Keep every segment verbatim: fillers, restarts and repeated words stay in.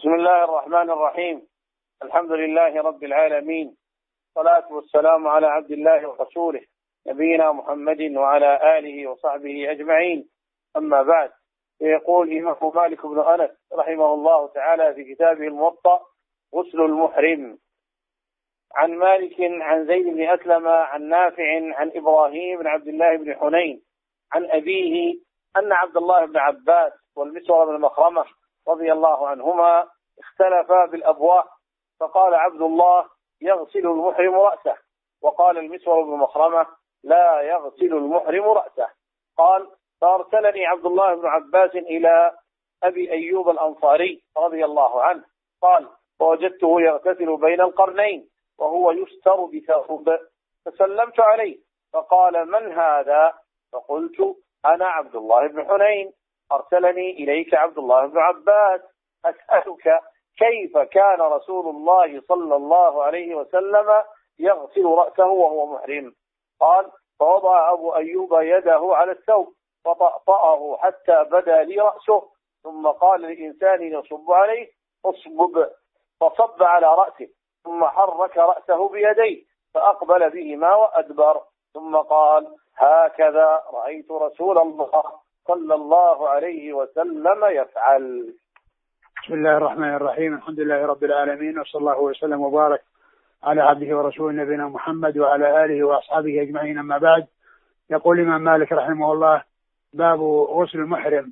بسم الله الرحمن الرحيم. الحمد لله رب العالمين، والصلاة والسلام على عبد الله ورسوله نبينا محمد وعلى آله وصحبه أجمعين، أما بعد. يقول إمام مالك بن أنس رحمه الله تعالى في كتابه الموطأ: غسل المحرم. عن مالك عن زيد بن أسلم عن نافع عن إبراهيم بن عبد الله بن حنين عن أبيه أن عبد الله بن عباس والمسور بن مخرمة رضي الله عنهما اختلفا بالأبواء، فقال عبد الله: يغسل المحرم رأسه، وقال المسور بن مخرمة: لا يغسل المحرم رأسه. قال: فأرسلني عبد الله بن عباس إلى أبي أيوب الأنصاري رضي الله عنه، قال: فوجدته يغتسل بين القرنين وهو يستر بثوب، فسلمت عليه فقال: من هذا؟ فقلت: أنا عبد الله بن حنين، أرسلني إليك عبد الله بن عباس أسألك كيف كان رسول الله صلى الله عليه وسلم يغسل رأسه وهو محرم؟ قال: فوضع أبو أيوب يده على الثوب فطأطأه حتى بدا لي رأسه، ثم قال لإنسان يصب عليه: اصبب، فصب على رأسه، ثم حرك رأسه بيديه فأقبل بهما وأدبر، ثم قال: هكذا رأيت رسول الله صلى الله عليه وسلم يفعل. بسم الله الرحمن الرحيم. الحمد لله رب العالمين، وصلى الله وسلم وبارك على عبده ورسوله نبينا محمد وعلى آله وأصحابه أجمعين، أما بعد. يقول الإمام مالك رحمه الله: باب غسل المحرم.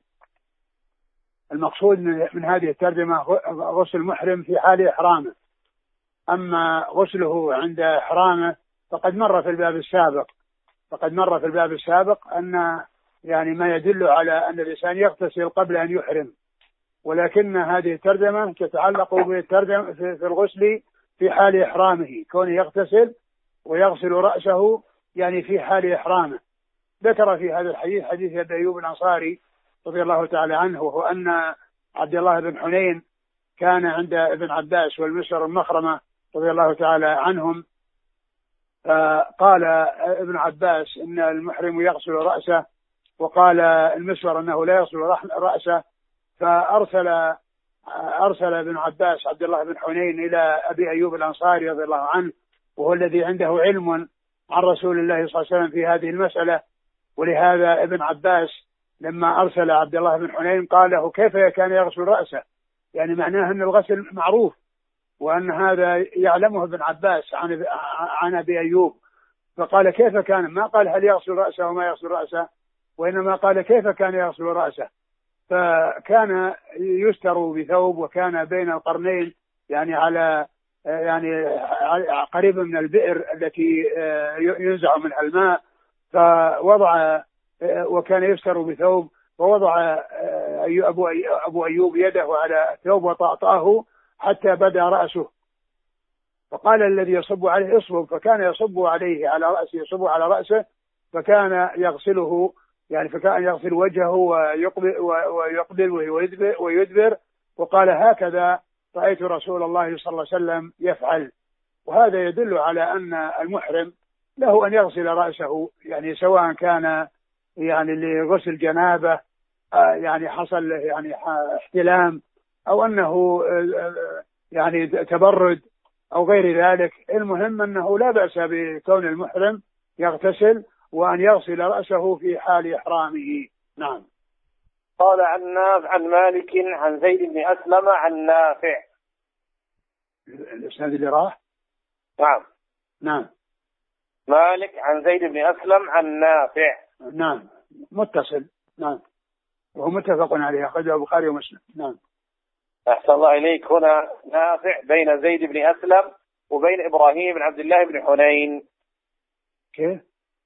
المقصود من هذه الترجمة غسل المحرم في حال إحرامه، أما غسله عند إحرامه فقد مر في الباب السابق فقد مر في الباب السابق أن يعني ما يدل على أن الإنسان يغتسل قبل أن يحرم، ولكن هذه الترجمة تتعلق بالترجمة في الغسل في حال إحرامه، كونه يغتسل ويغسل رأسه يعني في حال إحرامه. ذكر في هذا الحديث حديث أبي أيوب الأنصاري رضي الله تعالى عنه، وهو أن عبد الله بن حنين كان عند ابن عباس والمسور المخرمة رضي الله تعالى عنهم، قال ابن عباس إن المحرم يغسل رأسه، وقال المسور أنه لا يغسل رأسه، فأرسل أرسل ابن عباس عبد الله بن حنين إلى أبي أيوب الأنصاري رضي الله عنه، وهو الذي عنده علم عن رسول الله صلى الله عليه وسلم في هذه المسألة. ولهذا ابن عباس لما أرسل عبد الله بن حنين قال له: كيف كان يغسل رأسه؟ يعني معناه أن الغسل معروف، وأن هذا يعلمه ابن عباس عن عن أبي أيوب. فقال: كيف كان؟ ما قال هل يغسل رأسه وما يغسل رأسه، وإنما قال: كيف كان يغسل رأسه؟ فكان يستر بثوب، وكان بين القرنين، يعني على يعني قريب من البئر التي ينزع منها الماء، فوضع وكان يستر بثوب، ووضع أبو أيوب يده على الثوب وطأطأه حتى بدا رأسه، فقال الذي يصب عليه: اصبب، فكان يصب عليه على رأسه يصب على رأسه، فكان يغسله يعني فكان يغسل وجهه ويقبل ويقبل ويدبر, ويدبر وقال: هكذا رأيت رسول الله صلى الله عليه وسلم يفعل. وهذا يدل على أن المحرم له أن يغسل رأسه، يعني سواء كان يعني لغسل جنابه يعني حصل يعني احتلام، أو أنه يعني تبرد أو غير ذلك. المهم أنه لا بأس بكون المحرم يغتسل وأن يغسل رأسه في حال إحرامه. نعم. قال عن نافع عن مالك عن زيد بن أسلم عن نافع. الإسناد اللي راح؟ نعم نعم. مالك عن زيد بن أسلم عن نافع. نعم، متصل. نعم، وهو متفق عليه، أخرجه البخاري ومسلم. نعم. أحسن الله إليك. هنا نافع بين زيد بن أسلم وبين إبراهيم بن عبد الله بن حنين. كيف؟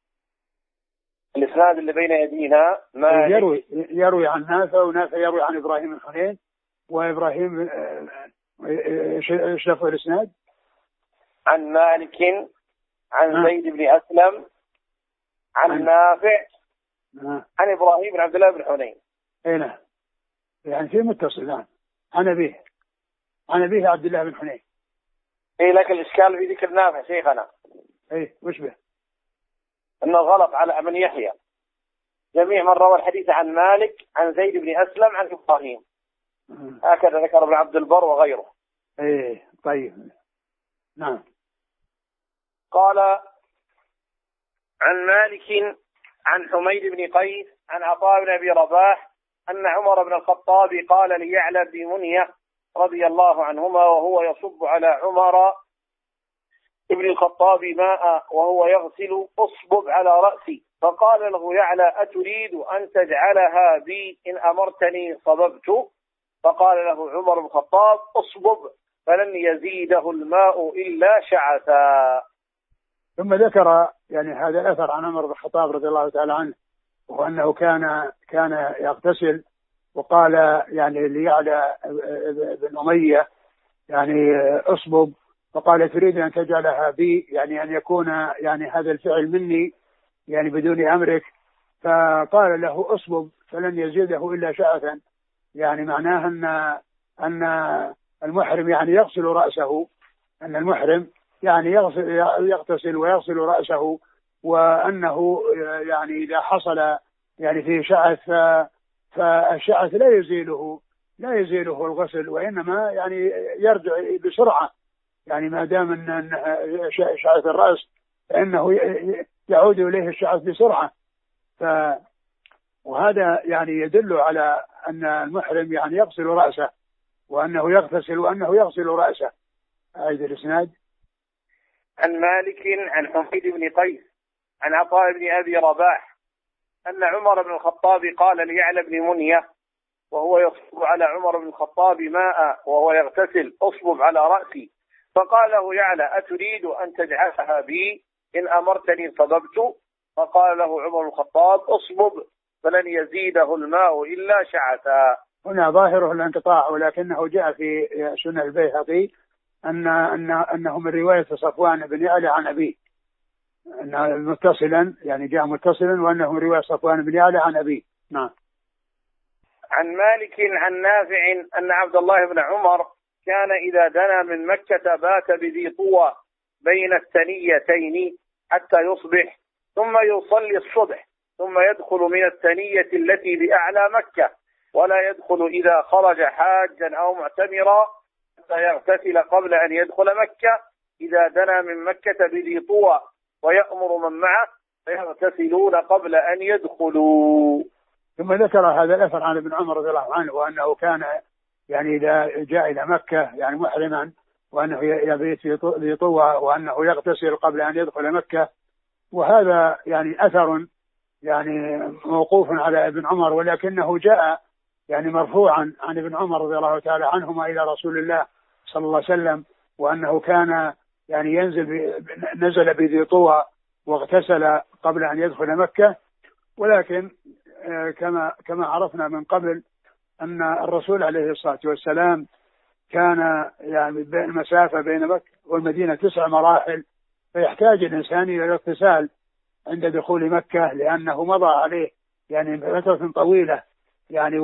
الإسناد اللي بين يدينا مالك يروي يروي عن نافع، ونافع يروي عن إبراهيم بن حنين، وإبراهيم ايش لفظ الإسناد؟ عن مالك عن آه. زيد بن أسلم عن, عن نافع آه. عن إبراهيم بن عبد الله بن حنين. اي نعم، يعني في متصل. نعم، عن أبيه عن أبيه عبد الله بن حنين. اي لك الإشكال في ذكر نافع شيخنا. اي وش به؟ انه غلط على من يحيى. جميع من روى الحديث عن مالك عن زيد بن أسلم عن إبراهيم. هكذا ذكر ابن عبد البر وغيره. ايه طيب. نعم. قال عن مالك عن حميد بن قيس عن عطاء بن أبي رباح أن عمر بن الخطاب قال ليعلى بن منية رضي الله عنهما وهو يصب على عمر ابن الخطاب ماء وهو يغسل اصبب على رأسي، فقال له يعلى أتريد أن تجعلها بي إن أمرتني صببت؟ فقال له عمر بن الخطاب اصبب فلن يزيده الماء إلا شعثا. ثم ذكر يعني هذا الأثر عن عمر بن الخطاب رضي الله تعالى عنه، وأنه كان كان يغتسل، وقال يعني ليعلى بن أمية يعني أصبب، فقال تريد أن تجعلها بي يعني أن يكون يعني هذا الفعل مني يعني بدون أمرك؟ فقال له أصبب فلن يزيده إلا شعثا، يعني معناه أن أن المحرم يعني يغسل رأسه، أن المحرم يعني يغسل يغتسل ويغسل رأسه، وأنه يعني إذا حصل يعني في شعث فالشعث لا يزيله لا يزيله الغسل، وإنما يعني يرجع بسرعة، يعني ما دام أن شعث الرأس فإنه يعود إليه الشعث بسرعة. ف وهذا يعني يدل على أن المحرم يعني يغسل رأسه، وأنه يغتسل وأنه يغسل رأسه. أعيد الإسناد. عن مالك عن حميد بن قيس عن عطاء بن أبي رباح أن عمر بن الخطاب قال ليعلى بن منية وهو يصب على عمر بن الخطاب ماء وهو يغتسل اصبب على رأسي، فقال له يعلى أتريد أن تجعلها بي إن أمرتني صببت؟ فقال له عمر بن الخطاب اصبب فلن يزيده الماء إلا شعثا. هنا ظاهره الانقطاع، ولكنه جاء في سنن البيهقي أن أن أنه من رواية صفوان بن يعلى عن أبيه، أنه متصلا يعني جاء متصلا، وأنه من رواية صفوان بن يعلى عن أبيه. نعم. عن مالك عن نافع أن عبد الله بن عمر كان إذا دنا من مكة بات بذي طوى بين الثنيتين حتى يصبح، ثم يصلي الصبح، ثم يدخل من الثنية التي بأعلى مكة، ولا يدخل إذا خرج حاجا أو معتمرا حتى يغتسل قبل أن يدخل مكة إذا دنا من مكة بذي طوى، ويأمر من معه فيغتسلون قبل أن يدخلوا. ثم ذكر هذا الأثر عن ابن عمر رضي الله عنه، وأنه كان يعني إذا جاء إلى مكة يعني محرما، وأنه يبيت في طوى، وأنه يغتسل قبل أن يدخل مكة. وهذا يعني أثر يعني موقوف على ابن عمر، ولكنه جاء يعني مرفوعا عن ابن عمر رضي الله تعالى عنهما إلى رسول الله صلى الله عليه وسلم، وأنه كان يعني ينزل نزل بذي طوى واغتسل قبل أن يدخل مكة. ولكن كما كما عرفنا من قبل أن الرسول عليه الصلاة والسلام كان يعني المسافة بين مكة والمدينة تسع مراحل، فيحتاج الإنسان إلى الاغتسال عند دخول مكة، لأنه مضى عليه يعني فترة طويلة يعني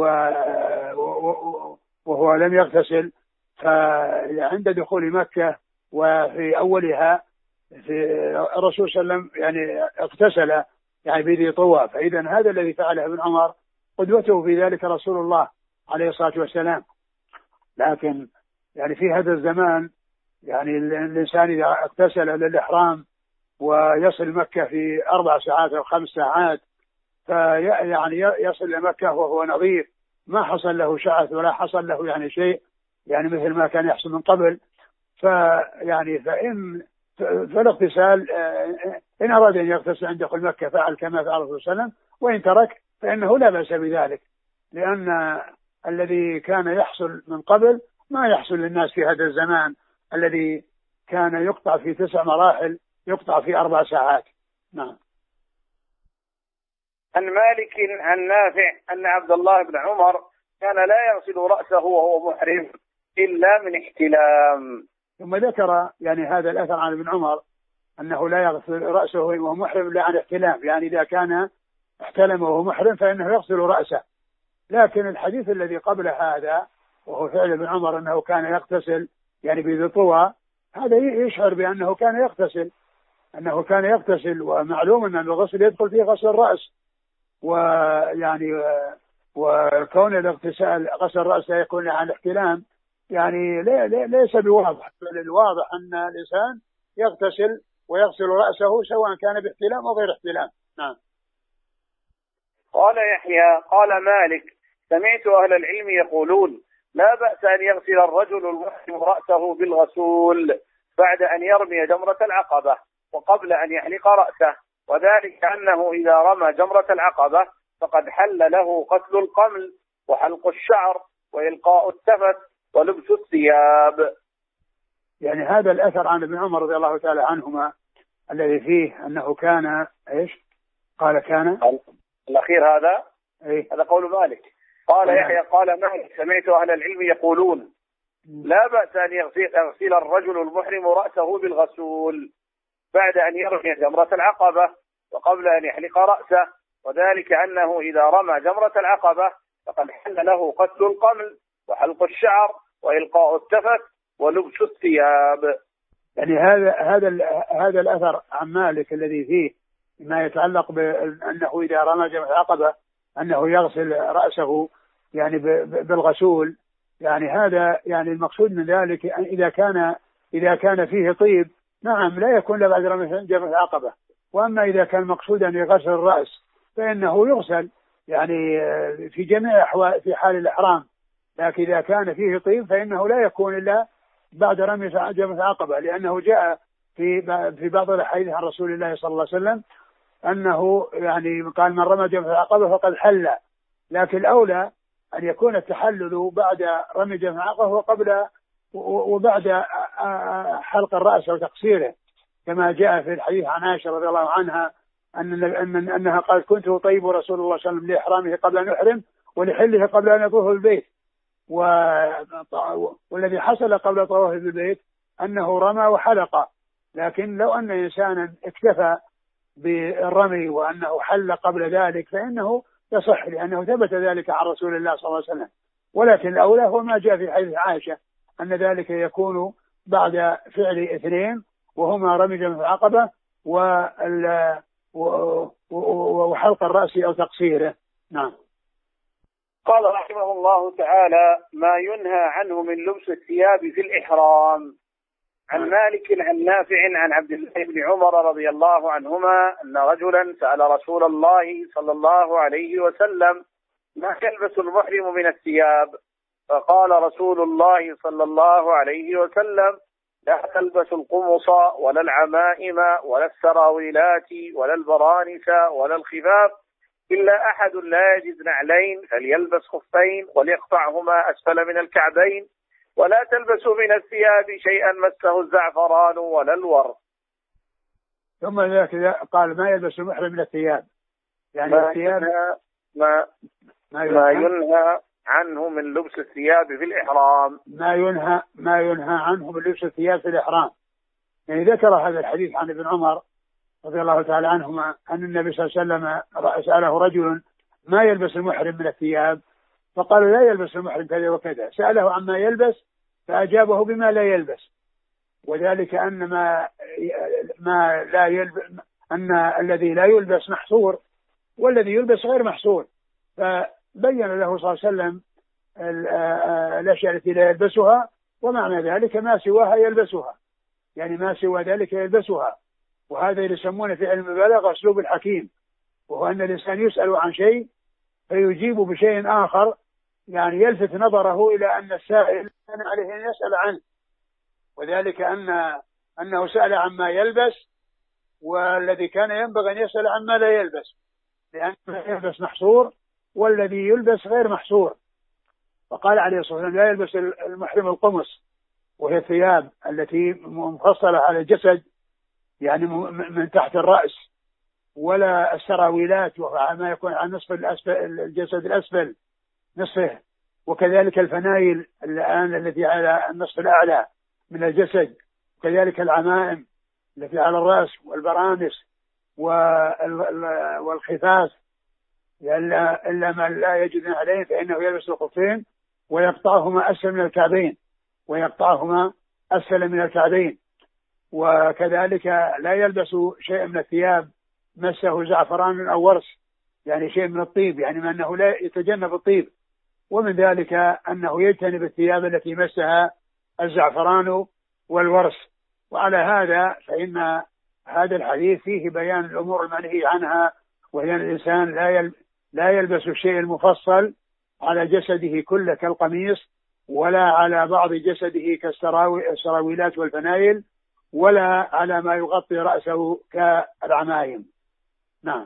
وهو لم يغتسل. فعند دخول مكة وفي أولها في الرسول صلى الله عليه وسلم يعني اغتسل يعني بذي طوى، فإذا هذا الذي فعله ابن عمر قدوته في ذلك رسول الله عليه الصلاة والسلام. لكن يعني في هذا الزمان يعني الإنسان إذا اغتسل للإحرام ويصل مكة في أربع ساعات أو خمس ساعات، فيعني يصل لمكة وهو نظيف، ما حصل له شعث ولا حصل له يعني شيء يعني مثل ما كان يحصل من قبل. فيعني فإن فالاغتسال إن أراد أن يغتسل عند دخول مكة فعل كما فعل الرسول صلى الله عليه وسلم، وإن ترك فإنه لا بأس بذلك، لأن الذي كان يحصل من قبل ما يحصل للناس في هذا الزمان الذي كان يقطع في تسع مراحل يقطع في أربع ساعات. نعم. عن مالك عن نافع أن عبد الله بن عمر كان لا يغسل رأسه وهو محرم إلا من احتلام. ثم ذكر يعني هذا الأثر عن ابن عمر أنه لا يغسل رأسه وهو محرم إلا عن احتلام، يعني إذا كان احتلم وهو محرم فإنه يغسل رأسه. لكن الحديث الذي قبل هذا وهو فعل ابن عمر أنه كان يغتسل يعني بذي طوى، هذا يشعر بأنه كان يغتسل أنه كان يغتسل ومعلوم أن الغسل يدخل فيه غسل الرأس، ويعني وكون الاغتسال غسل رأسه يكون عن احتلام يعني ليس بواضح، بل الواضح أن الإنسان يغتسل ويغسل رأسه سواء كان باحتلام أو غير احتلام. نعم. قال يحيى قال مالك سمعت أهل العلم يقولون لا بأس أن يغسل الرجل المحرم رأسه بالغسول بعد أن يرمي جمرة العقبة وقبل أن يحلق رأسه، وذلك أنه إذا رمى جمرة العقبة فقد حل له قتل القمل وحلق الشعر وإلقاء التفت ولبس الثياب. يعني هذا الأثر عن ابن عمر رضي الله تعالى عنهما الذي فيه أنه كان إيش قال كان الأخير هذا إيه؟ هذا قول مالك. قال يحيى قال مالك سمعت أهل العلم يقولون لا بأس أن يغسل الرجل المحرم رأسه بالغسول بعد أن يرمي جمرة العقبة وقبل أن يحلق رأسه، وذلك أنه إذا رمى جمرة العقبة فقد حل له قتل القمل وحلق الشعر وإلقاء التفت ولبس الثياب. يعني هذا هذا هذا الأثر عن مالك الذي فيه ما يتعلق بأنه إذا رمى جمرة العقبة أنه يغسل رأسه يعني بالغسول، يعني هذا يعني المقصود من ذلك إذا كان إذا كان فيه طيب نعم لا يكون له بعد رمي جمرة العقبة، وأما إذا كان مقصودا يغسل الرأس فإنه يغسل يعني في جميع أحوال في حال الإحرام، لكن إذا كان فيه طيب فإنه لا يكون إلا بعد رمي جمرة العقبة، لأنه جاء في في بعض الأحاديث عن رسول الله صلى الله عليه وسلم أنه يعني قال من رمى جمرة العقبة فقد حل، لكن الأولى أن يكون التحلل بعد رمي جمرة العقبة وقبل وبعد حلق الرأس أو تقصيره، كما جاء في الحديث عن عائشة رضي الله عنها أن أنها قالت كنت أطيب رسول الله صلى الله عليه وسلم لإحرامه قبل أن يحرم ولحله قبل أن يطوف بالبيت، والذي حصل قبل طوافه بالبيت أنه رمى وحلق، لكن لو أن إنسانا اكتفى بالرمي وأنه حل قبل ذلك فإنه يصح، لأنه ثبت ذلك عن رسول الله صلى الله عليه وسلم، ولكن الأولى هو ما جاء في حديث عائشة أن ذلك يكون بعد فعل اثنين وهما رمي جمرة العقبة وحلق الرأس أو تقصيره. نعم. قال رحمه الله تعالى ما ينهى عنه من لبس الثياب في الإحرام. عن مالك عن نافع عن عبد الله بن عمر رضي الله عنهما أن رجلا سأل رسول الله صلى الله عليه وسلم ما يلبس المحرم من الثياب، فقال رسول الله صلى الله عليه وسلم لا تلبس القمص ولا العمائم ولا السراويلات ولا البرانس ولا الخفاف إلا أحد لا يجد نعلين فليلبس خفين وليقطعهما أسفل من الكعبين، ولا تلبسوا من الثياب شيئا مسه الزعفران ولا الورد. ثم ذلك قال ما يلبس المحرم من الثياب، يعني ما الثياب ينهى ما, ما, ما ينهى عنه من لبس الثياب في الإحرام. ما ينهى ما ينهى عنه من لبس الثياب في الإحرام. يعني ذكر هذا الحديث عن ابن عمر رضي الله تعالى عنهما أن النبي صلى الله عليه وسلم سأله رجل ما يلبس المحرم من الثياب، فقالوا لا يلبس المحرم كذا وكذا، سأله عما يلبس فأجابه بما لا يلبس، وذلك أن ما ما لا يلبس أن الذي لا يلبس محصور والذي يلبس غير محصور، فبين له صلى الله عليه وسلم الأشياء التي لا يلبسها، ومعنى ذلك ما سواها يلبسها، يعني ما سوى ذلك يلبسها، وهذا يسمونه في علم البلاغة أسلوب الحكيم، وهو أن الإنسان يسأل عن شيء فيجيب بشيء آخر يعني يلفت نظره إلى أن السائل كان عليه أن يسأل عنه، وذلك أن أنه سأل عما يلبس، والذي كان ينبغي أن يسأل عما لا يلبس، لأن يلبس محصور والذي يلبس غير محصور. فقال عليه الصلاة والسلام لا يلبس المحرم القمص، وهي الثياب التي مفصلة على الجسد يعني من تحت الرأس، ولا السراويلات وهو ما يكون على نصف الأسفل الجسد الأسفل نصفه، وكذلك الفنايل الآن التي على النصف الأعلى من الجسد، وكذلك العمائم التي على الرأس والبرانس والخفاف، إلا إلا من لا يجد عليه فإنه يلبس الخفين ويقطعهما أسفل من الكعبين ويقطعهما أسفل من الكعبين وكذلك لا يلبس شيء من الثياب مسه زعفران أو ورس، يعني شيء من الطيب، يعني ما أنه لا يتجنب الطيب. ومن ذلك أنه يجتنب الثياب التي مسها الزعفران والورس. وعلى هذا فإن هذا الحديث فيه بيان الأمور المنهي عنها، وهي الإنسان لا لا يلبس الشيء المفصل على جسده كله كالقميص، ولا على بعض جسده كالسراويلات والفنايل، ولا على ما يغطي رأسه كالعمائم. نعم.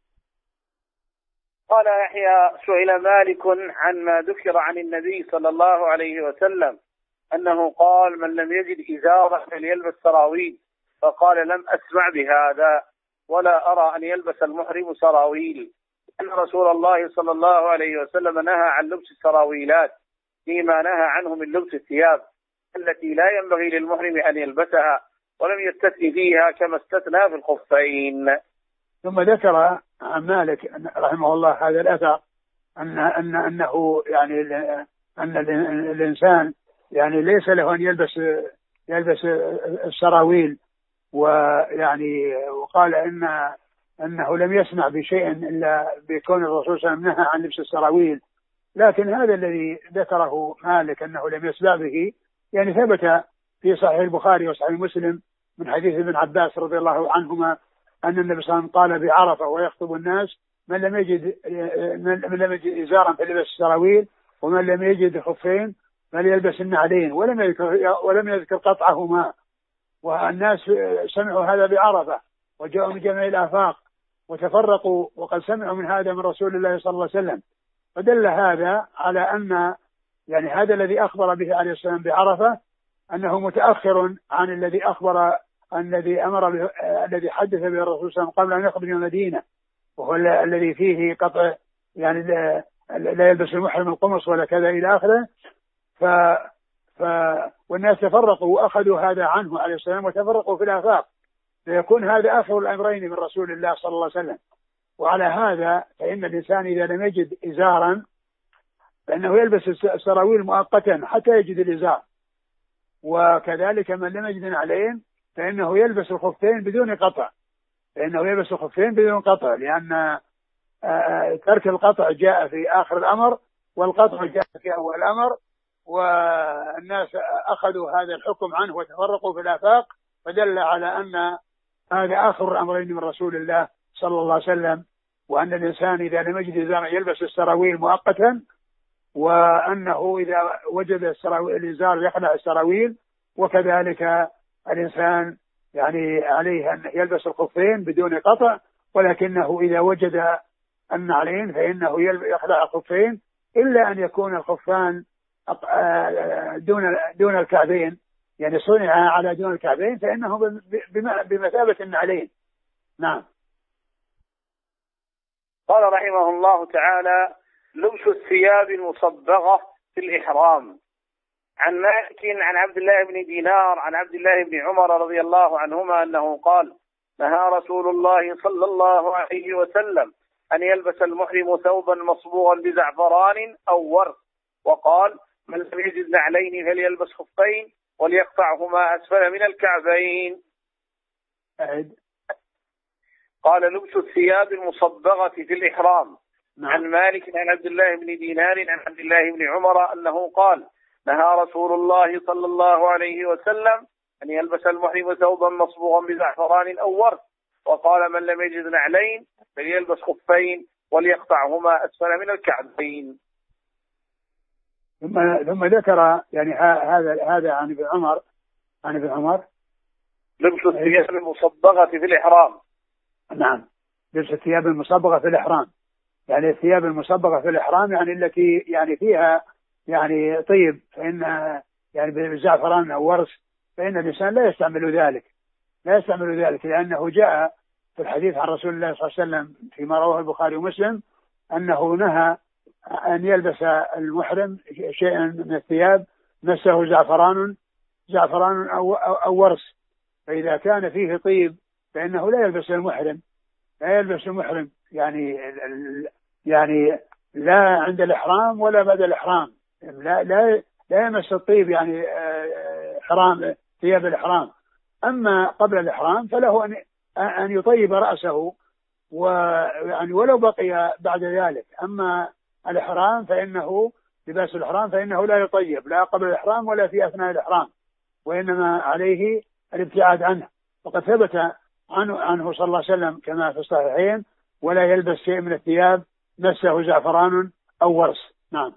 قال يحيى: سئل مالك عن ما ذكر عن النبي صلى الله عليه وسلم أنه قال: من لم يجد إزارا فليلبس سراويل، فقال: لم أسمع بهذا، ولا أرى أن يلبس المحرم سراويل، أن رسول الله صلى الله عليه وسلم نهى عن لبس السراويلات فيما نهى عنه من لبس الثياب التي لا ينبغي للمحرم أن يلبسها، ولم يستثني فيها كما استثنى في الخفين. ثم ذكر عن مالك رحمه الله هذا الأثر أن أن أنه يعني أن الإنسان يعني ليس له أن يلبس يلبس السراويل، ويعني وقال إن أنه لم يسمع بشيء إلا بكون الرسول صلى الله عليه وسلم نهى عن لبس السراويل. لكن هذا الذي ذكره مالك أنه لم يسمع به يعني ثبت في صحيح البخاري وصحيح مسلم من حديث ابن عباس رضي الله عنهما أن النبي صلى الله عليه وسلم قال بعرفة ويخطب الناس: من لم يجد من لم يجد إزارا فليلبس السراويل، ومن لم يجد خفين فليلبس النعلين، ولم يذكر ولم يذكر قطعهما. والناس سمعوا هذا بعرفة وجاءوا من جميع الآفاق وتفرقوا، وقد سمعوا من هذا من رسول الله صلى الله عليه وسلم. فدل هذا على أن يعني هذا الذي أخبر به عليه السلام بعرفة أنه متأخر عن الذي أخبر الذي أمر به الذي حدث به الرسول صلى الله عليه وسلم قبل أن يخرج من المدينة، وهو الذي فيه قطع يعني لا يلبس المحرم القمص ولا كذا إلى آخره. ف ف والناس تفرقوا وأخذوا هذا عنه عليه السلام وتفرقوا في الآفاق، فيكون هذا آخر الأمرين من رسول الله صلى الله عليه وسلم. وعلى هذا فإن الإنسان إذا لم يجد إزارا فإنه يلبس السراويل مؤقتا حتى يجد الإزار، وكذلك من لم يجد نعلين فإنه يلبس الخفين بدون قطع، فإنه يلبس الخفين بدون قطع، لأن ترك القطع جاء في آخر الأمر والقطع جاء في أول الأمر، والناس أخذوا هذا الحكم عنه وتفرقوا في الآفاق، فدل على أن هذا آخر الأمرين من رسول الله صلى الله عليه وسلم، وأن الإنسان إذا لم يجد إزارا يلبس السراويل مؤقتا، وأنه إذا وجد الإزار يخلع السراويل، وكذلك الإنسان يعني عليه أن يلبس الخفين بدون قطع، ولكنه إذا وجد النعلين فإنه يخلع الخفين، إلا أن يكون الخفان دون دون الكعبين، يعني صنع على دون الكعبين، فإنه بمثابة النعلين. نعم. قال رحمه الله تعالى: لبس الثياب المصبغة في الإحرام. عن مالك عن عبد الله بن دينار عن عبد الله بن عمر رضي الله عنهما أنه قال: نهى رسول الله صلى الله عليه وسلم أن يلبس المحرم ثوبا مصبوغا بزعفران أو ورق، وقال: من لم يجد نعلين فليلبس خفين وليقطعهما أسفل من الكعبين. أعد. قال: لبس الثياب المصبغة في الإحرام. نعم. عن مالك عن عبد الله بن دينار عن عبد الله بن عمر أنه قال: نهى رسول الله صلى الله عليه وسلم أن يلبس المحرم ثوبا مصبوغا بزعفران أو ورق، وقال: من لم يجد نعلين فليلبس خفين وليقطعهما أسفل من الكعبين. ثم ثم ذكر يعني هذا هذا عن ابن عمر عن ابن عمر لبس الثياب المصبغة في الإحرام. نعم، لبس الثياب المصبغة في الإحرام، يعني الثياب المصبغة في الإحرام يعني التي يعني فيها يعني طيب، فإن يعني بالزعفران أو ورس، فإن الإنسان لا يستعمل ذلك لا يستعمل ذلك لأنه جاء في الحديث عن رسول الله صلى الله عليه وسلم فيما رواه البخاري ومسلم أنه نهى أن يلبس المحرم شيئا من الثياب مسه زعفران زعفران أو, أو, أو ورس، فإذا كان فيه طيب فإنه لا يلبس المحرم لا يلبس المحرم يعني يعني لا عند الإحرام ولا بعد الإحرام، لا لا لا يمس الطيب يعني حرام ثياب الإحرام. أما قبل الإحرام فله أن أن يطيب رأسه ويعني ولو بقي بعد ذلك. أما الإحرام فإنه لباس الإحرام فإنه لا يطيب لا قبل الإحرام ولا في أثناء الإحرام، وإنما عليه الابتعاد عنه. وقد ثبت عنه, عنه صلى الله عليه وسلم كما في الصحيحين: ولا يلبس شيء من الثياب مسه زعفران أو ورس. نعم.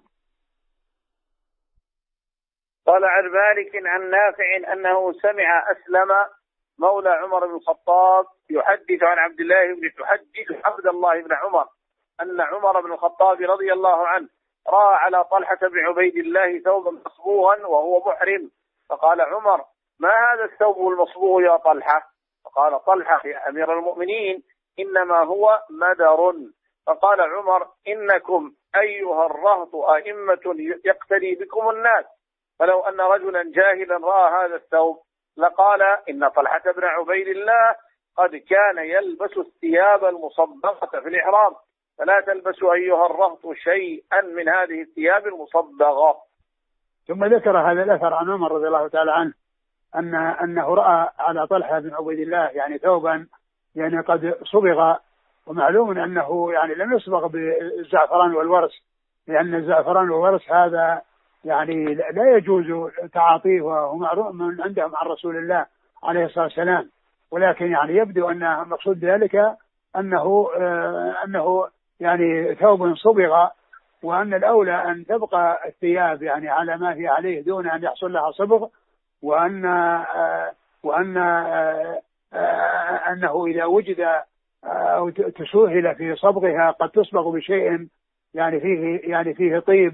قال عن مالك عن نافع أنه سمع أسلم مولى عمر بن الخطاب يحدث عن عبد الله بن تحدث عبد الله بن عمر أن عمر بن الخطاب رضي الله عنه رأى على طلحة بن عبيد الله ثوبا مصبوغا وهو محرم، فقال عمر: ما هذا الثوب المصبوغ يا طلحة؟ فقال طلحة: يا أمير المؤمنين إنما هو مدر. فقال عمر: إنكم أيها الرهط أئمة يقتدي بكم الناس، فلو أن رجلا جاهلا رأى هذا الثوب لقال إن طلحة بن عبيد الله قد كان يلبس الثياب المصبغة في الإحرام، فلا تلبسوا أيها الرهط شيئا من هذه الثياب المصبغة. ثم ذكر هذا الأثر عن عمر رضي الله تعالى عنه أن أنه رأى على طلحة بن عبيد الله يعني ثوبا يعني قد صبغ، ومعلوم أنه يعني لم يصبغ بالزعفران والورس، لأن الزعفران والورس هذا يعني لا يجوز تعاطيه، وهو معروف من عندهم عن رسول الله عليه الصلاة والسلام. ولكن يعني يبدو أن مقصود ذلك أنه آه أنه يعني ثوب صبغ، وأن الأولى أن تبقى الثياب يعني على ما هي عليه دون أن يحصل لها صبغ، وأن آه وأن آه آه أنه إذا وجد أو تسهل في صبغها قد تصبغ بشيء يعني فيه يعني فيه طيب،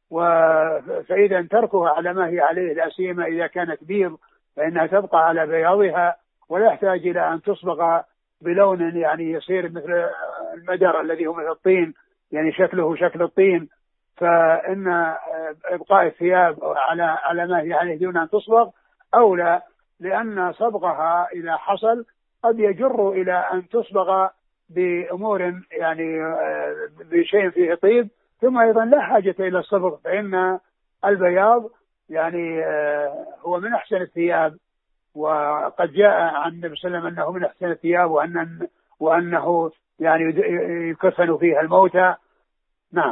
فإذا تركها على ما هي عليه لا سيما إذا كانت بيض فإنها تبقى على بياضها، ولا يحتاج إلى أن تصبغ بلون يعني يصير مثل المدر الذي هو مثل الطين، يعني شكله شكل الطين. فإن إبقاء الثياب على على ما هي عليه دون أن تصبغ أولى، لأن صبغها إذا حصل قد يجر إلى أن تصبغ بأمور يعني بشيء فيه طيب، ثم أيضا لا حاجة إلى الصبغ، فإن البياض يعني هو من أحسن الثياب، وقد جاء عن النبي صلى الله عليه وسلم أنه من أحسن الثياب، وأن وأنه يعني يكفن فيها الموتى. نعم.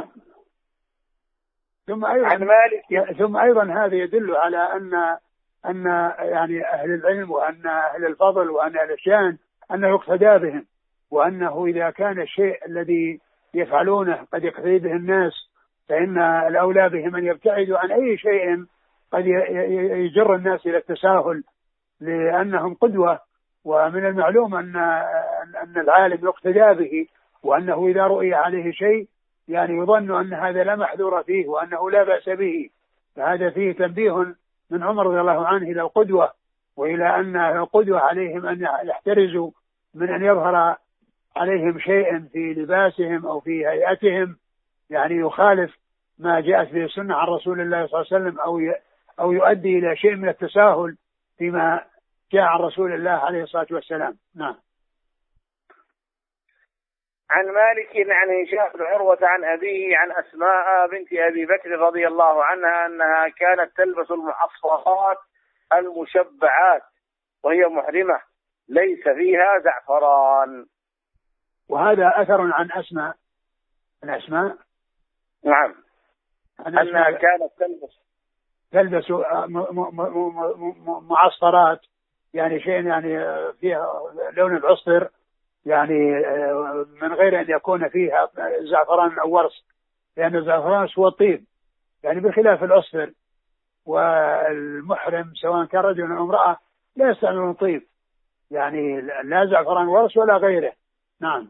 ثم أيضا ثم أيضا هذا يدل على أن أن يعني أهل العلم وأن أهل الفضل وأن أهل الشان أنه يقتدى بهم، وأنه إذا كان الشيء الذي يفعلونه قد يقتدي به الناس فإن الأولى بهم أن يبتعدوا عن أي شيء قد يجر الناس إلى التساهل، لأنهم قدوة. ومن المعلوم أن أن العالم يقتدى به، وأنه إذا رؤي عليه شيء يعني يظن أن هذا لا محذور فيه وأنه لا بأس به. فهذا فيه تنبيه من عمر رضي الله عنه إلى القدوة، وإلى أن القدوة عليهم أن يحترزوا من أن يظهر عليهم شيء في لباسهم أو في هيئتهم يعني يخالف ما جاءت به السنة عن رسول الله صلى الله عليه وسلم، أو أو يؤدي إلى شيء من التساهل فيما جاء عن رسول الله عليه الصلاة والسلام. نعم. عن مالك عن هشام بن عروة عن أبيه عن أسماء بنت أبي بكر رضي الله عنها أنها كانت تلبس المحصرات المشبعات وهي محرمة ليس فيها زعفران. وهذا أثر عن أسماء عن أسماء نعم عن أنها كانت تلبس تلبس معصفرات يعني شيء يعني فيها لون العصفر، يعني من غير أن يكون فيها زعفران أو ورس، لأن الزعفران هو الطيب يعني بخلاف العصفر. والمحرم سواء كان رجل أو امرأة لا يستعملون طيب، يعني لا زعفران ورس ولا غيره. نعم.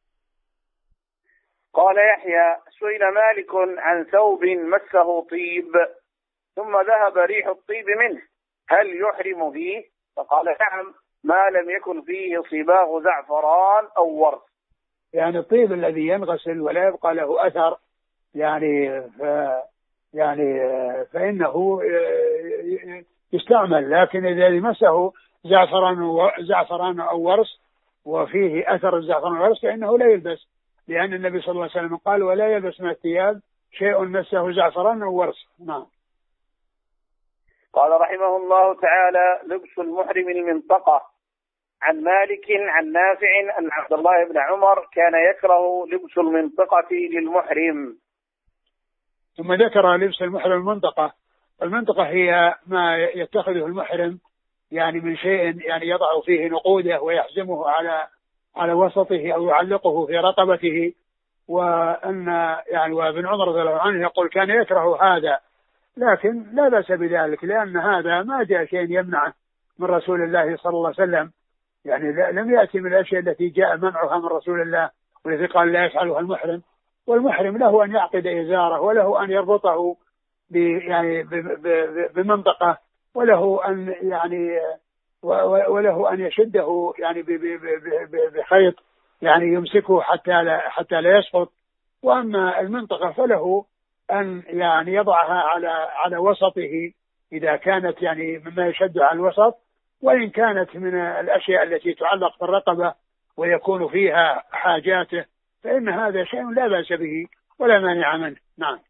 قال يحيى: سئل مالك عن ثوب مسه طيب ثم ذهب ريح الطيب منه هل يحرم فيه؟ فقال: نعم، ما لم يكن فيه صباغ زعفران أو ورس. يعني الطيب الذي ينغسل ولا يبقى له أثر يعني ف يعني فإنه يستعمل، لكن إذا مسه زعفران زعفران أو ورس وفيه أثر الزعفران والورس فإنه لا يلبس، لأن النبي صلى الله عليه وسلم قال: ولا يلبس من الثياب شيء مسه زعفران أو ورس. نعم. قال رحمه الله تعالى: لبس المحرم المنطقة. عن مالك عن نافع أن عبد الله بن عمر كان يكره لبس المنطقة للمحرم. ثم ذكر لبس المحرم المنطقة. المنطقة هي ما يتخذه المحرم يعني من شيء يعني يضع فيه نقوده ويحزمه على على وسطه أو يعلقه في رقبته. وأن يعني وابن عمر رضي الله عنه يقول كان يكره هذا، لكن لا بأس بذلك، لأن هذا ما جاء شيء يمنعه من رسول الله صلى الله عليه وسلم، يعني لم يأتي من الأشياء التي جاء منعها من رسول الله والتي قال لا يفعلها المحرم. والمحرم له أن يعقد إزاره، وله أن يربطه يعني بمنطقة، وله أن يعني وله أن يشده يعني بخيط يعني يمسكه حتى لا حتى لا يسقط. وأما المنطقة فله أن يعني يضعها على على وسطه إذا كانت يعني مما يشد على الوسط، وإن كانت من الأشياء التي تعلق في الرقبة ويكون فيها حاجاته فإن هذا شيء لا بأس به ولا مانع منه. نعم.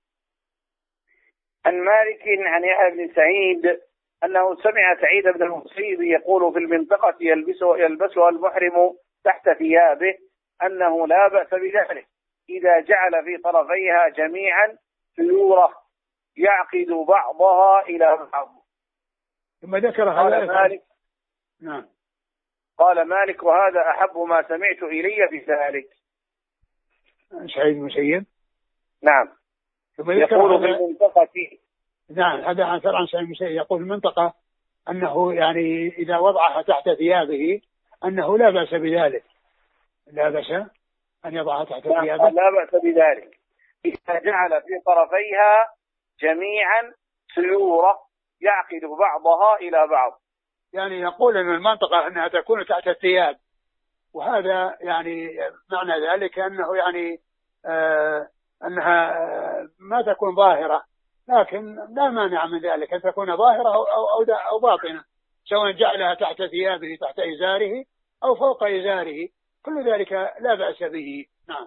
عن مالك عن يحيى بن سعيد أنه سمع سعيد بن المسيب يقول في المنطقة يلبسها يلبسها المحرم تحت ثيابه أنه لا بأس بذلك إذا جعل في طرفيها جميعا سيورة يعقد بعضها إلى بعض. ثم ذكر قال مالك نعم قال مالك وهذا أحب ما سمعت إلي في ذلك. سعيد بن المسيب نعم يقول في المنطقة نعم هذا عن عن سعيد بن المسيب يقول المنطقة أنه يعني إذا وضعها تحت ثيابه أنه لا بأس بذلك، لا بأس أن يضعها تحت ثيابه، لا بأس بذلك إذا جعل في طرفيها جميعا سيورة يعقد بعضها إلى بعض. يعني يقول أن المنطقة أنها تكون تحت الثياب، وهذا يعني معنى ذلك أنه يعني آه أنها آه ما تكون ظاهرة، لكن لا مانع من ذلك أن تكون ظاهرة أو, أو, أو باطنة، سواء جعلها تحت ثيابه تحت إزاره أو فوق إزاره، كل ذلك لا بأس به. نعم.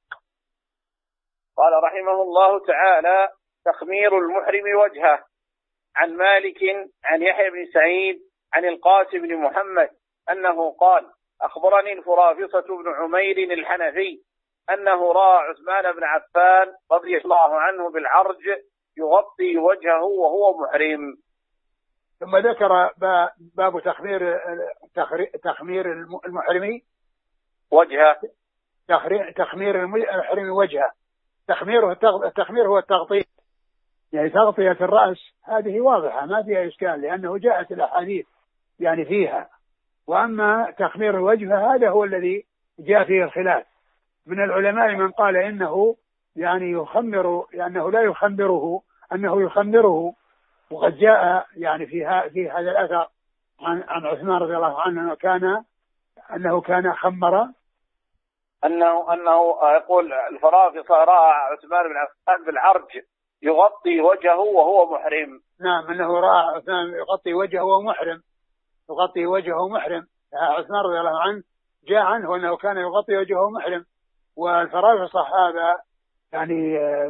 قال رحمه الله تعالى تخمير المحرم وجهه. عن مالك عن يحيى بن سعيد عن القاسم بن محمد أنه قال أخبرني الفرافصة بن عمير الحنفي أنه رأى عثمان بن عفان رضي الله عنه بالعرج يغطي وجهه وهو محرم. ثم ذكر باب تخمير تخمير المحرم وجهه تخمير المحرم وجهه. تخميره التخمير هو التغطية، يعني تغطية الرأس هذه واضحة ما فيها إشكال لأنه جاءت الأحاديث يعني فيها. وأما تخمير الوجه هذا هو الذي جاء فيه الخلاف من العلماء، من قال إنه يعني يخمر لأنه لا يخمره أنه يخمره. وقد جاء يعني في في هذا الأثر عن عن عثمان رضي الله عنه أنه كان أنه كان خمر أنه أنه يقول الفرافصة رأى عثمان بن عفان بالعرج يغطي وجهه وهو محرم. نعم أنه رأى عثمان يغطي وجهه وهو محرم يغطي وجهه محرم. عثمان رضي الله عنه جاء عنه أنه كان يغطي وجهه محرم. والفرافصة هذا يعني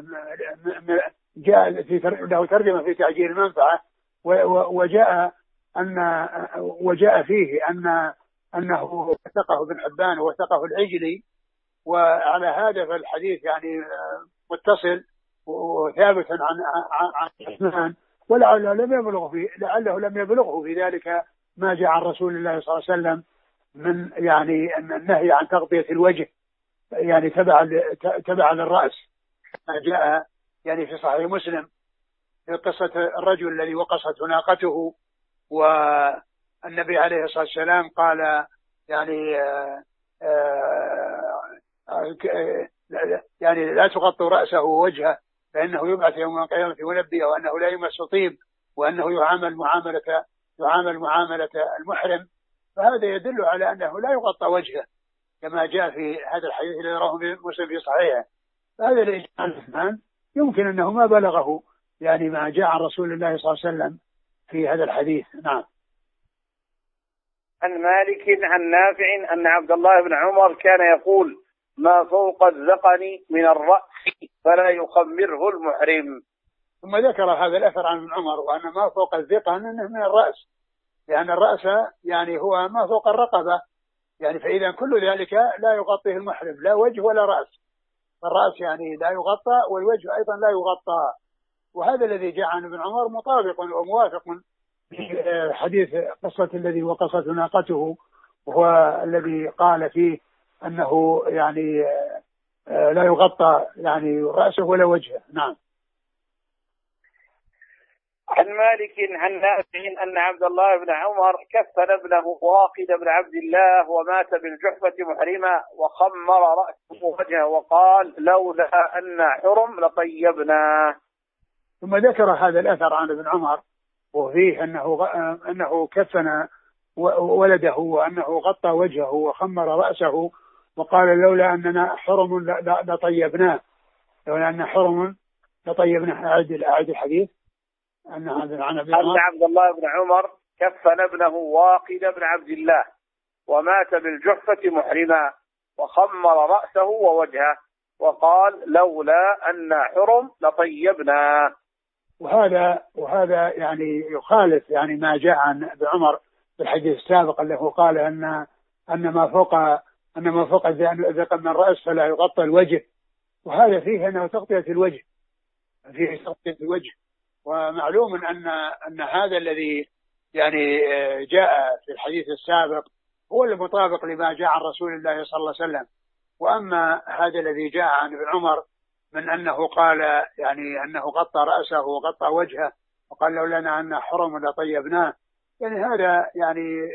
جاء في له ترجمة في تعجيل المنفعة، وجاء أن وجاء فيه أن أنه وثقه ابن حبان ووثقه العجلي، وعلى هذا فالحديث يعني متصل وثابت عن عن عثمان، ولعله لم يبلغ في لعله لم يبلغه في ذلك ما جاء عن رسول الله صلى الله عليه وسلم من يعني النهي عن تغطية الوجه يعني تبع تبع للرأس، ما جاء يعني في صحيح مسلم في قصة الرجل الذي وقصت ناقته والنبي عليه الصلاة والسلام قال يعني آآ آآ يعني لا تغطوا رأسه ووجهه فإنه يبعث يوم القيامة ونبي وأنه لا يمس طيب وأنه يعامل معاملة يعامل معاملة المحرم. فهذا يدل على أنه لا يغطى وجهه كما جاء في هذا الحديث الذي رواه مسلم في صحيحه. فهذا الإجمال يمكن أنه ما بلغه يعني ما جاء عن رسول الله صلى الله عليه وسلم في هذا الحديث. نعم. عن مالك عن نافع أن عبد الله بن عمر كان يقول ما فوق الذقن من الرأس فلا يخمره المحرم. ثم ذكر هذا الأثر عن ابن عمر وأن ما فوق الذقن أنه من الرأس، لأن الرأس يعني هو ما فوق الرقبة، يعني فإذا كل ذلك لا يغطيه المحرم، لا وجه ولا رأس. الرأس يعني لا يغطى، والوجه أيضا لا يغطى. وهذا الذي جاء عن ابن عمر مطابق وموافق في حديث قصة الذي وقصت ناقته، وهو الذي قال فيه أنه يعني لا يغطى يعني رأسه ولا وجهه. نعم. عن مالك عن نافع أن عبد الله بن عمر كفن ابنه واقد بن عبد الله ومات بالجحفة محرما، وخمر رأسه وجهه وقال لولا أن حرم لطيبناه. ثم ذكر هذا الأثر عن ابن عمر وفيه أنه أنه كفن ولده وأنه غطى وجهه وخمر رأسه وقال لولا أننا حرم لطيبناه، لولا أن حرم لطيبناه. أعد أعد الحديث. أن هذا عن ابن عمر أن عبد الله بن عمر كفن ابنه واقد بن عبد الله ومات بالجحفة محرما، وخمر رأسه ووجهه وقال لولا أن حرم لطيبناه. وهذا وهذا يعني يخالف يعني ما جاء عن ابن عمر في الحديث السابق الذي قال أن أن ما فوق أن ما فوق الذقن من الرأس فلا يغطى الوجه، وهذا فيه أنه تغطية الوجه، فيه تغطية الوجه. ومعلوم أن أن هذا الذي يعني جاء في الحديث السابق هو المطابق لما جاء عن رسول الله صلى الله عليه وسلم. وأما هذا الذي جاء عن ابن عمر من أنه قال يعني أنه غطى رأسه وغطى وجهه وقال لو لنا أن حرم لطيبناه، يعني هذا يعني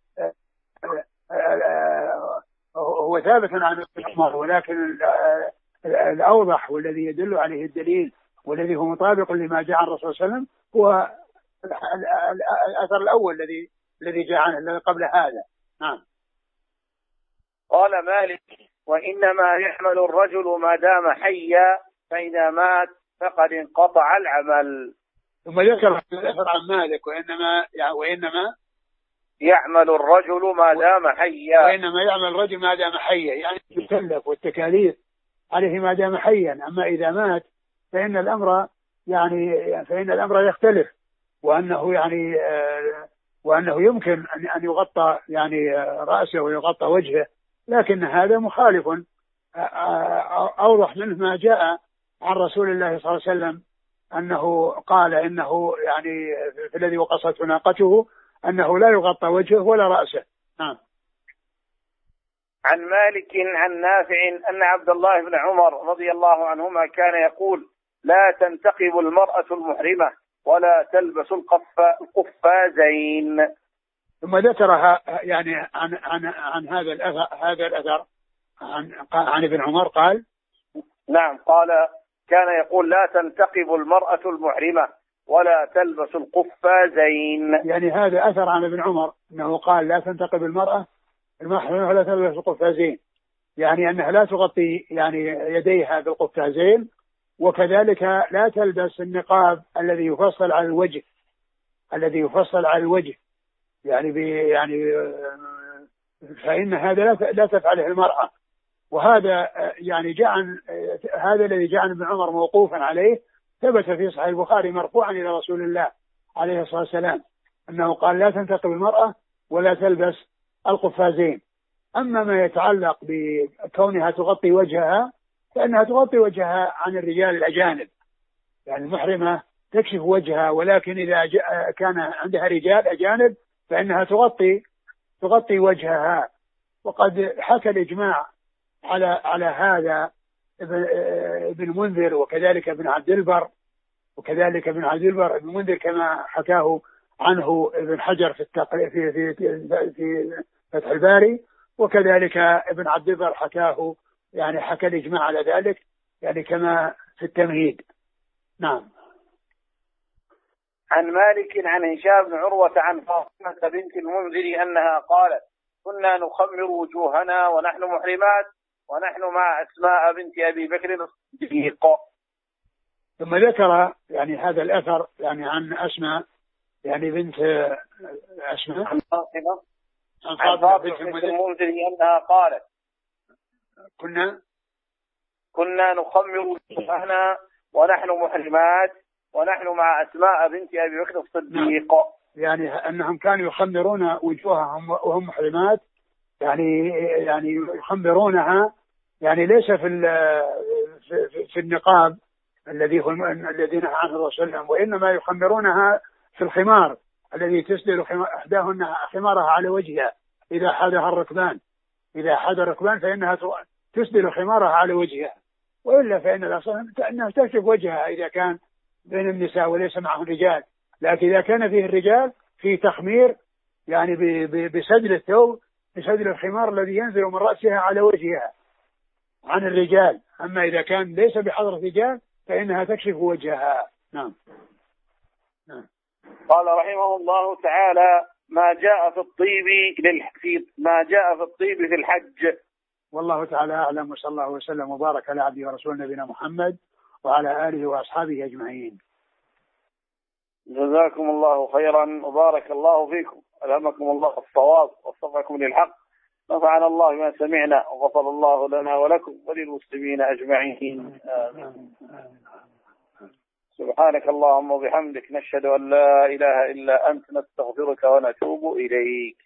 هو ثابت عن ابن عمر، ولكن الأوضح والذي يدل عليه الدليل والذي هو مطابق لما جاء عن الرسول صلى الله عليه وسلم هو الأثر الأول الذي الذي جاء عنه الذي قبل هذا. نعم. قال مالك وإنما يعمل الرجل ما دام حيا، فإذا مات فقد انقطع العمل. ثم ذكر الأثر عن مالك وإنما يعني وإنما يعمل الرجل ما دام حيا، وإنما يعمل الرجل ما دام حيا، يعني يكلف والتكاليف عليه ما دام حيا. أما إذا مات فإن الأمر يعني فإن الأمر يختلف، وأنه يعني وأنه يمكن أن يغطى يعني رأسه ويغطى وجهه، لكن هذا مخالف أوضح منه ما جاء عن رسول الله صلى الله عليه وسلم أنه قال إنه يعني في الذي وقصت ناقته أنه لا يغطى وجهه ولا رأسه. نعم. عن مالك عن نافع أن عبد الله بن عمر رضي الله عنهما كان يقول لا تنتقب المرأة المحرمة ولا تلبس القفازين. ثم ذكرها يعني عن عن عن هذا الأثر هذا الأثر عن عن ابن عمر قال نعم قال كان يقول لا تنتقب المرأة المحرمة ولا تلبس القفازين. يعني هذا أثر عن ابن عمر أنه قال لا تنتقب المرأة المحرمة ولا تلبس القفازين، يعني أنها لا تغطي يعني يديها بالقفازين، وكذلك لا تلبس النقاب الذي يفصل على الوجه الذي يفصل على الوجه يعني بي يعني فإن هذا لا تفعله المرأة. وهذا يعني جاء عن هذا الذي جاء عن ابن عمر موقوفا عليه ثبت في صحيح البخاري مرفوعا إلى رسول الله عليه الصلاة والسلام أنه قال لا تنتقب المرأة ولا تلبس القفازين. أما ما يتعلق بكونها تغطي وجهها فإنها تغطي وجهها عن الرجال الأجانب، يعني المحرمة تكشف وجهها، ولكن إذا كان عندها رجال أجانب فإنها تغطي تغطي وجهها. وقد حكى الإجماع على على هذا ابن منذر وكذلك ابن عبد البر وكذلك ابن عبد البر ابن منذر كما حكاه عنه ابن حجر في التقريب في في في فتح الباري، وكذلك ابن عبد البر حكاه يعني حكى الإجماع على ذلك يعني كما في التمهيد. نعم. عن مالك عن هشام بن عروة عن فاطمة بنت المنذر أنها قالت كنا نخمر وجوهنا ونحن محرمات ونحن مع أسماء بنت أبي بكر الصديق. ثم ذكر يعني هذا الأثر يعني عن أسماء يعني بنت أسماء عن فاطمة عن فاطمة بنت المنذر أنها قالت كنا كنا نخمر وجوهنا ونحن محرمات ونحن مع أسماء بنت أبي بكر الصديق. يعني أنهم كانوا يخمرون وجوههم وهم محرمات، يعني يعني يخمرونها، يعني ليس في في, في النقاب الذي هو الذي نهى عنه الرسول صلى الله عليه وسلم، وإنما يخمرونها في الخمار الذي تسدل إحداهن خمارها على وجهها إذا حدها الركبان، إذا حد الركبان فإنها تسدل خمارها على وجهها، وإلا فإن الأصل أنها تكشف وجهها إذا كان بين النساء وليس معهم رجال، لكن إذا كان فيه الرجال في تخمير يعني بسدل الثوب، بسدل الخمار الذي ينزل من رأسها على وجهها عن الرجال. أما إذا كان ليس بحضرة رجال فإنها تكشف وجهها. نعم. نعم. قال رحمه الله تعالى: ما جاء في الطيب للحفيظ ما جاء في الطيب في الحج. والله تعالى أعلم، وصلى الله وسلم وبارك على عبده ورسول نبينا محمد وعلى آله وأصحابه أجمعين. جزاكم الله خيرا وبارك الله فيكم، ألهمكم الله الصواب ووفقكم للحق، نفعنا الله ما سمعنا وغفر الله لنا ولكم وللمسلمين أجمعين. آمين. سبحانك اللهم وبحمدك، نشهد أن لا إله إلا أنت، نستغفرك ونتوب إليك.